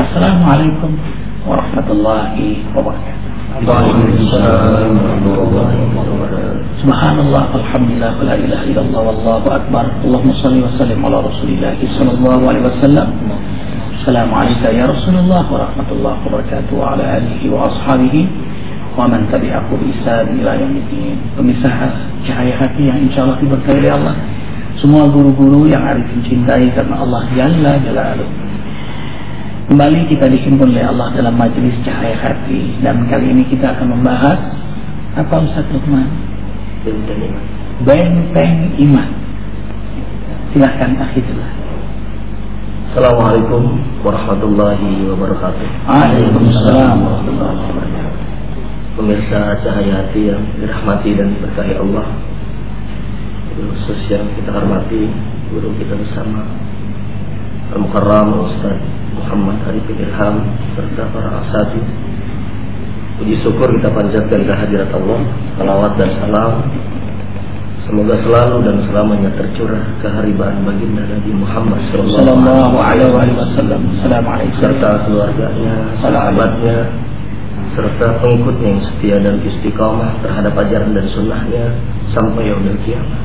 Assalamualaikum warahmatullahi wabarakatuh. Waalaikumsalam warahmatullahi wabarakatuh. Subhanallah, alhamdulillah, la ilaha illallah, wallahu akbar. Allahumma salli wa sallim ala Rasulillah sallallahu alaihi wasallam. Assalamualaikum ya Rasulullah warahmatullahi wabarakatuh, wa ala alihi wa ashabihi wa man tabi'ahu bi ihsan ila yaumiddin. Pemirsa Cahaya Hati yang insyaallah diberkahi oleh Allah, semua guru-guru yang arif mencintai karena Allah Jalla Jalaluhu. Kembali kita dihimpun oleh Allah dalam majelis Cahaya Hati, dan kali ini kita akan membahas apa Ustaz Lukman? Benteng iman. Silahkan akhirlah. Assalamualaikum warahmatullahi wabarakatuh. Waalaikumsalam warahmatullahi wabarakatuh. Pemirsa Cahaya Hati yang dirahmati dan diberkahi Allah, khusus yang kita hormati guru kita bersama Al-Mukarram Ustaz Muhammad Arif Ilham serta para asatidz. Puji syukur kita panjatkan kehadirat Allah, salawat dan salam semoga selalu dan selamanya tercurah keharibaan baginda Nabi Muhammad sallallahu alaihi wasallam, serta keluarganya, sahabatnya, serta pengikutnya yang setia dan istiqamah terhadap ajaran dan sunnahnya sampai yaumil qiyamah.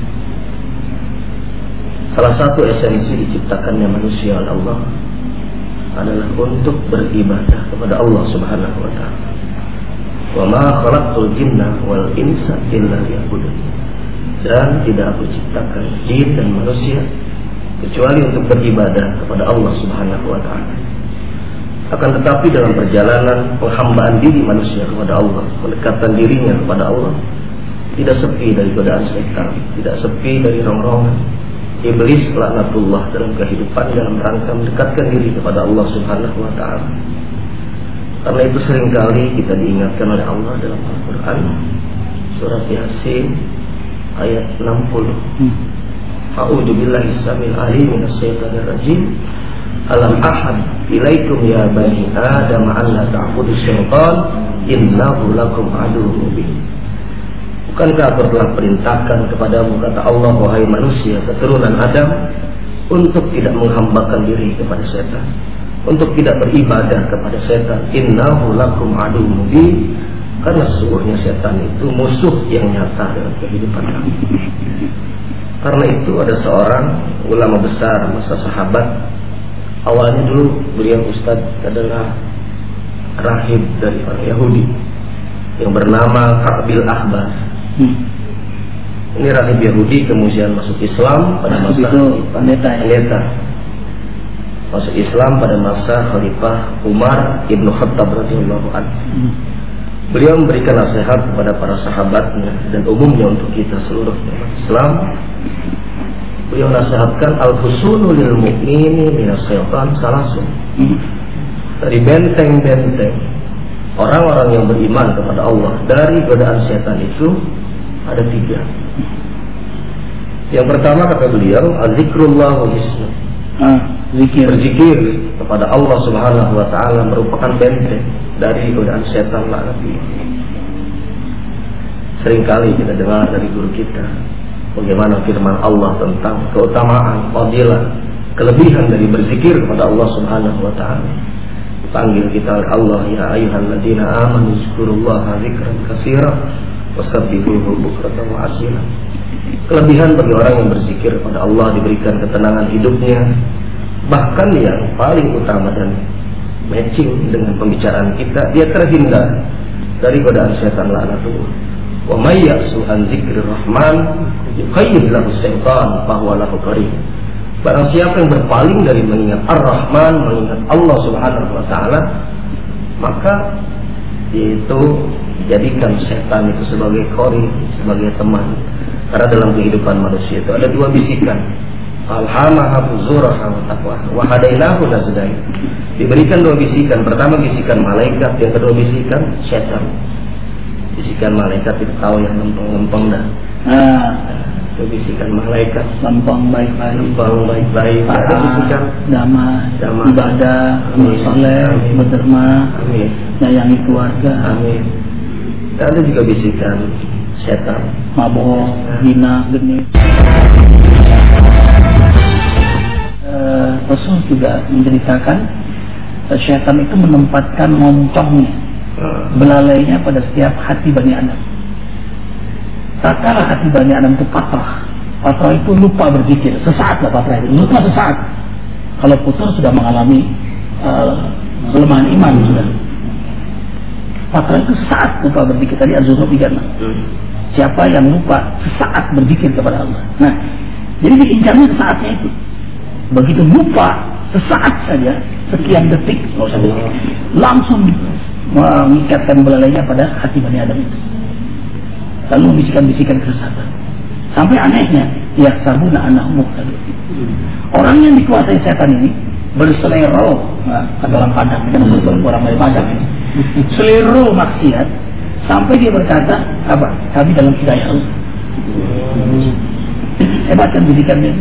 Salah satu esensi diciptakannya manusia oleh Allah adalah untuk beribadah kepada Allah Subhanahu wa taala. Wa ma khalaqtul jinna wal insa illa liya'budun. Dan tidak aku ciptakan jin dan manusia kecuali untuk beribadah kepada Allah Subhanahu wa taala. Akan tetapi dalam perjalanan penghambaan diri manusia kepada Allah, pendekatan dirinya kepada Allah, tidak sepi dari godaan setan, tidak sepi dari rongrongan iblis laknatullah dalam kehidupan dalam rangka mendekatkan diri kepada Allah Subhanahu wa taala. Karena itu seringkali kita diingatkan oleh Allah dalam Al-Qur'an surat Yasin ayat 60. A'udzu billahi samil alim minasyaitonir rajim. Alam ahad ilaikum ya bani adam an la ta'budu syaitan innahu lakum aduwwun mubin. Bukankah aku telah perintahkan kepadamu, kata Allah, wahai manusia keturunan Adam, untuk tidak menghambakan diri kepada setan, untuk tidak beribadah kepada setan. Innahu lakum aduwwun mubin, karena sesungguhnya setan itu musuh yang nyata dalam kehidupan kami. Karena itu ada seorang ulama besar masa sahabat. Awalnya dulu beliau ustadz adalah rahib dari orang Yahudi yang bernama Ka'bil Ahbar. Ini rahib Yahudi kemudian masuk Islam pada masa pendeta. Masuk Islam pada masa Khalifah Umar Ibnu Khattab radhiyallahu anhu. Beliau memberikan nasihat kepada para sahabatnya dan umumnya untuk kita seluruh umat Islam. Beliau nasihatkan al-husunu lil mu'mini minas syaitan salasun. Dari benteng-benteng orang-orang yang beriman kepada Allah dari godaan setan itu ada 3. Yang pertama kata beliau azikrullah wa ismu. Berzikir kepada Allah Subhanahu wa taala merupakan benteng dari godaan setan laknatullah. Seringkali kita dengar dari guru kita bagaimana firman Allah tentang keutamaan, fadilah, kelebihan dari berzikir kepada Allah Subhanahu wa taala. Panggil kita oleh Allah, ya ayyuhalladzina amanu zkurullaha dzikran katsiran wasabbihuhu bukratan wa asila. Kelebihan bagi orang yang berzikir kepada Allah diberikan ketenangan hidupnya, bahkan yang paling utama dan matching dengan pembicaraan kita, dia terhindar dari godaan setan laknatullah. Wa may ya'su an dzikrir rahman yuqayyid lahu syaitan fa huwa lahu qarin. Barang siapa yang berpaling dari mengingat Ar-Rahman, mengingat Allah Subhanahu wa taala, maka itu dijadikan setan itu sebagai qarin, sebagai teman. Karena dalam kehidupan manusia itu ada 2 bisikan. Alhamaha fujuraha wa taqwa wa hadainahu najdain. Diberikan 2 bisikan. Pertama bisikan malaikat, yang kedua bisikan setan. Bisikan malaikat itu tahu yang lempeng-lempeng dah. Bisikan malaikat lempeng baik-baik, ada bisikan damai, ibadah, amal soleh, berderma, menyayangi keluarga. Amin. Dan ada juga bisikan setan, mabok, hina, genit. Rasul juga menceritakan syaitan itu menempatkan moncongnya, belalainya pada setiap hati Bani Adam. Tak kala hati Bani Adam itu patrah itu lupa berzikir, sesaat lah patrah itu, lupa sesaat. Kalau putar sudah mengalami kelemahan iman sudah. Patrah itu sesaat lupa berzikir. Tadi Az-Zukhruf 36. Siapa yang lupa sesaat berzikir kepada Allah. Nah, jadi diincarnya saatnya itu. Begitu lupa sesaat saja, sekian detik, nggak usah detik, langsung mengikatkan belalainya pada hati Bani Adam itu. Lalu bisikan-bisikan kesesatan. Sampai anehnya, ya sabuna anahum muhtadun. Orang yang dikuasai setan ini berselero, kata orang Padang, kan orang dari Padang ini, selero maksiat, sampai dia berkata, apa? Kami dalam hidayah Allah. Hebat kan bisikannya.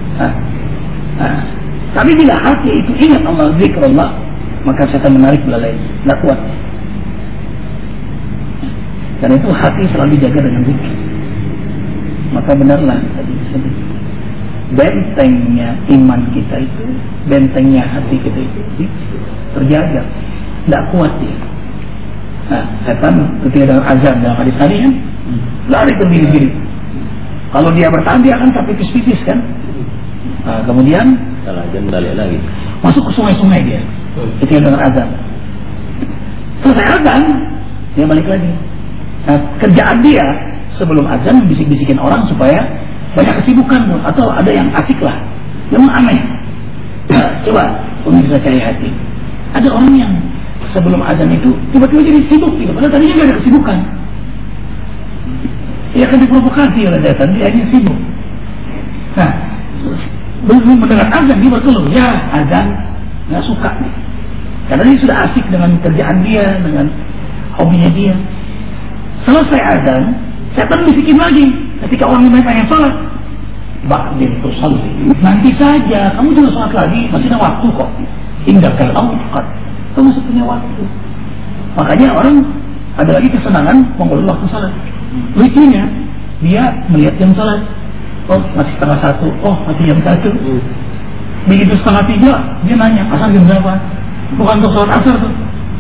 Tapi bila hati itu ingat Allah, zikrullah, maka setan menarik belalai, tidak kuat. Dan itu hati selalu dijaga dengan zikir. Maka benarlah tadi disebut, bentengnya iman kita itu, bentengnya hati kita itu terjaga, tidak kuat dia. Nah, setan ketika dalam azan dalam hadis tadi kan, lari berdiri-diri. Kalau dia bertahan dia akan sampai pipis-pipis kan. Nah, kemudian kalau azan balik lagi, masuk ke sungai-sungai dia ketika dengar azan. Selesai azan dia balik lagi. Nah, kerjaan dia sebelum azan bisik-bisikin orang supaya banyak kesibukan atau ada yang asik lah. Memang aneh. Coba pemirsa cari hati. Ada orang yang sebelum azan itu tiba-tiba jadi sibuk, padahal tadinya nggak ada kesibukan. Dia akan diprovokasi oleh setan, dia hanya sibuk. Nah, belum mendengar azan dia berkeluh, ya azan nggak suka nih. Karena dia sudah asik dengan kerjaan dia, dengan hobinya dia. Selesai azan, setan bisikin lagi. Ketika orang yang pengen sholat, ba'din tusalli. Nanti saja, kamu juga sholat lagi, masih ada waktu kok. Indakal awqat, kamu masih punya waktu. Makanya orang ada lagi kesenangan mengulur waktu sholat. Lucunya, dia melihat jam sholat. Oh, masih 1:30. Oh, masih jam 1. Begitu 2:30, dia nanya, asar jam berapa? Bukan untuk sholat asar tuh.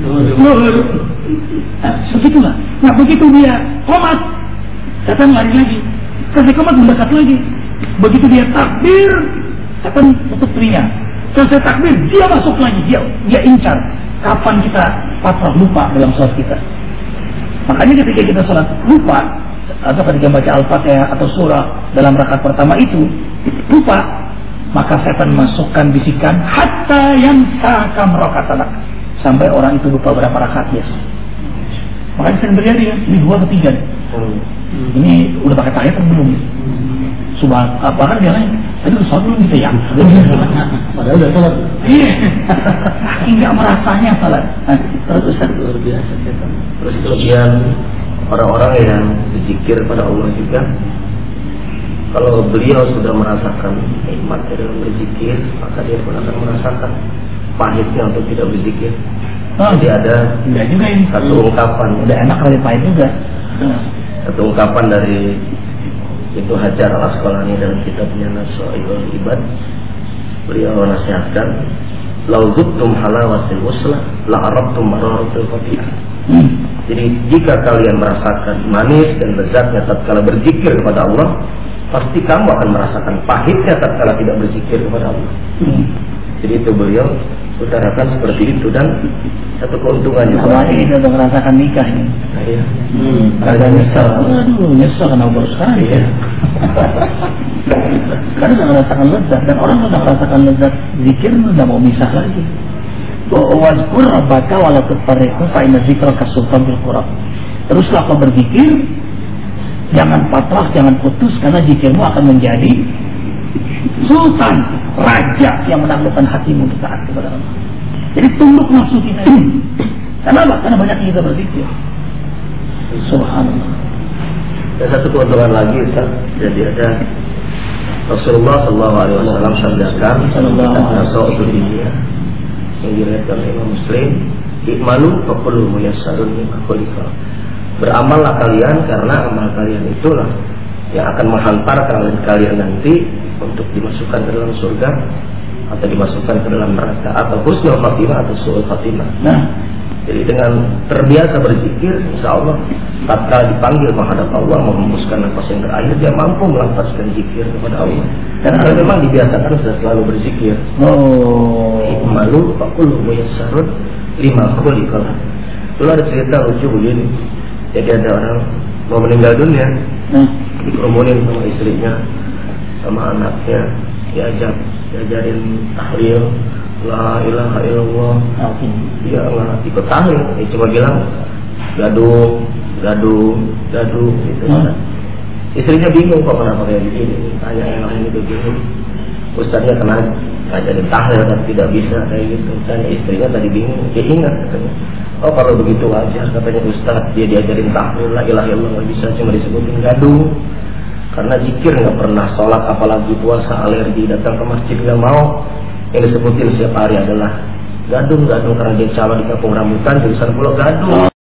Nah, begitulah. Nah, begitu dia qomat, setan lari lagi. Selesai qomat mendekat lagi. Begitu dia takbir, setan tutup telinga. Selesai takbir, dia masuk lagi. Dia incar. Kapan kita patrah lupa dalam sholat kita? Makanya ketika kita sholat lupa, atau ketika baca Al-Fatihah atau surah dalam rakaat pertama itu lupa, maka setan masukkan bisikan hatta yang sakam rakaat, sampai orang itu lupa berapa rakaat dia. Makanya sering terjadi ya, ini 2 atau 3 nih. Ini udah pakai tahiyat atau belum? Subhan, bahkan dia lain, tadi udah sholat belum gitu ya? Padahal udah sholat. Iya, nggak merasanya sholat. Terus Ustaz, luar biasa setan. Terus kemudian orang-orang yang berzikir pada Allah juga, kalau beliau sudah merasakan nikmat dalam berzikir, maka dia pun akan merasakan pahitnya untuk tidak berzikir. Jadi ada juga ini satu ungkapan, udah enak kali pahit juga. Satu ungkapan dari itu Hajar Al-Asqalani dalam kitabnya Nasaihul Ibad. Beliau nasihatkan, "Lau dzuktum halawatil uslah, la arabtum mararatul qati'ah." Jadi jika kalian merasakan manis dan lezatnya tatkala berzikir kepada Allah, pasti kamu akan merasakan pahitnya tatkala tidak berzikir kepada Allah. Jadi itu beliau utarakan seperti itu. Dan satu keuntungan juga. Apalagi kita sudah merasakan nikah ini. Iya. Ada nyesel. Aduh, nyesel karena baru sekali ya. Karena sudah merasakan lezat, dan orang sudah merasakan lezat zikir sudah mau misah lagi. Wazkur rabbaka wala tufarriqu fa inna dzikraka sultan bil Qur'an. Teruslah kau berzikir, jangan patrah, jangan putus, karena zikirmu akan menjadi sultan, raja yang menaklukkan hatimu untuk taat kepada Allah. Jadi tunduk nafsu kita ini. Karena apa? Karena banyak kita berzikir. Subhanallah. Dan satu keuntungan lagi, Ustaz. Jadi ada Rasulullah SAW sabdakan tentang dunia yang diriwayatkan oleh Imam Muslim, "I'malu fa kullu muyassarun lima khuliqa." Beramallah kalian, karena amal kalian itulah yang akan menghantarkan kalian nanti untuk dimasukkan ke dalam surga. atau dimasukkan ke dalam neraka, atau husnul khatimah atau su'ul khatimah. Nah, jadi dengan terbiasa berzikir, insya Allah tatkala dipanggil menghadap Allah menghembuskan nafas yang terakhir, dia mampu melafazkan zikir kepada Allah. Karena memang dibiasakan sudah selalu berzikir. Ikmalu faqul muyassarun lima khuliqal. Dulu ada cerita lucu begini. Jadi ada orang mau meninggal dunia, dikerumunin sama istrinya, sama anaknya, diajarin tahlil, la ilaha illallah. Dia nggak ikut tahlil, dia cuma bilang gaduh gitu. Istrinya bingung kok kenapa kayak gini, tanya yang lain itu bingung. Ustaznya kena ngajarin tahlil dan tidak bisa kayak gitu. Tanya istrinya tadi bingung, dia ingat katanya. Oh kalau begitu aja katanya Ustaz, dia diajarin tahlil la ilaha illallah nggak bisa, cuma disebutin gaduh. Karena zikir nggak pernah, sholat apalagi puasa alergi, datang ke masjid nggak mau. Yang disebutin setiap hari adalah gadung karena dia calon di kampung rambutan jurusan Pulau Gadung.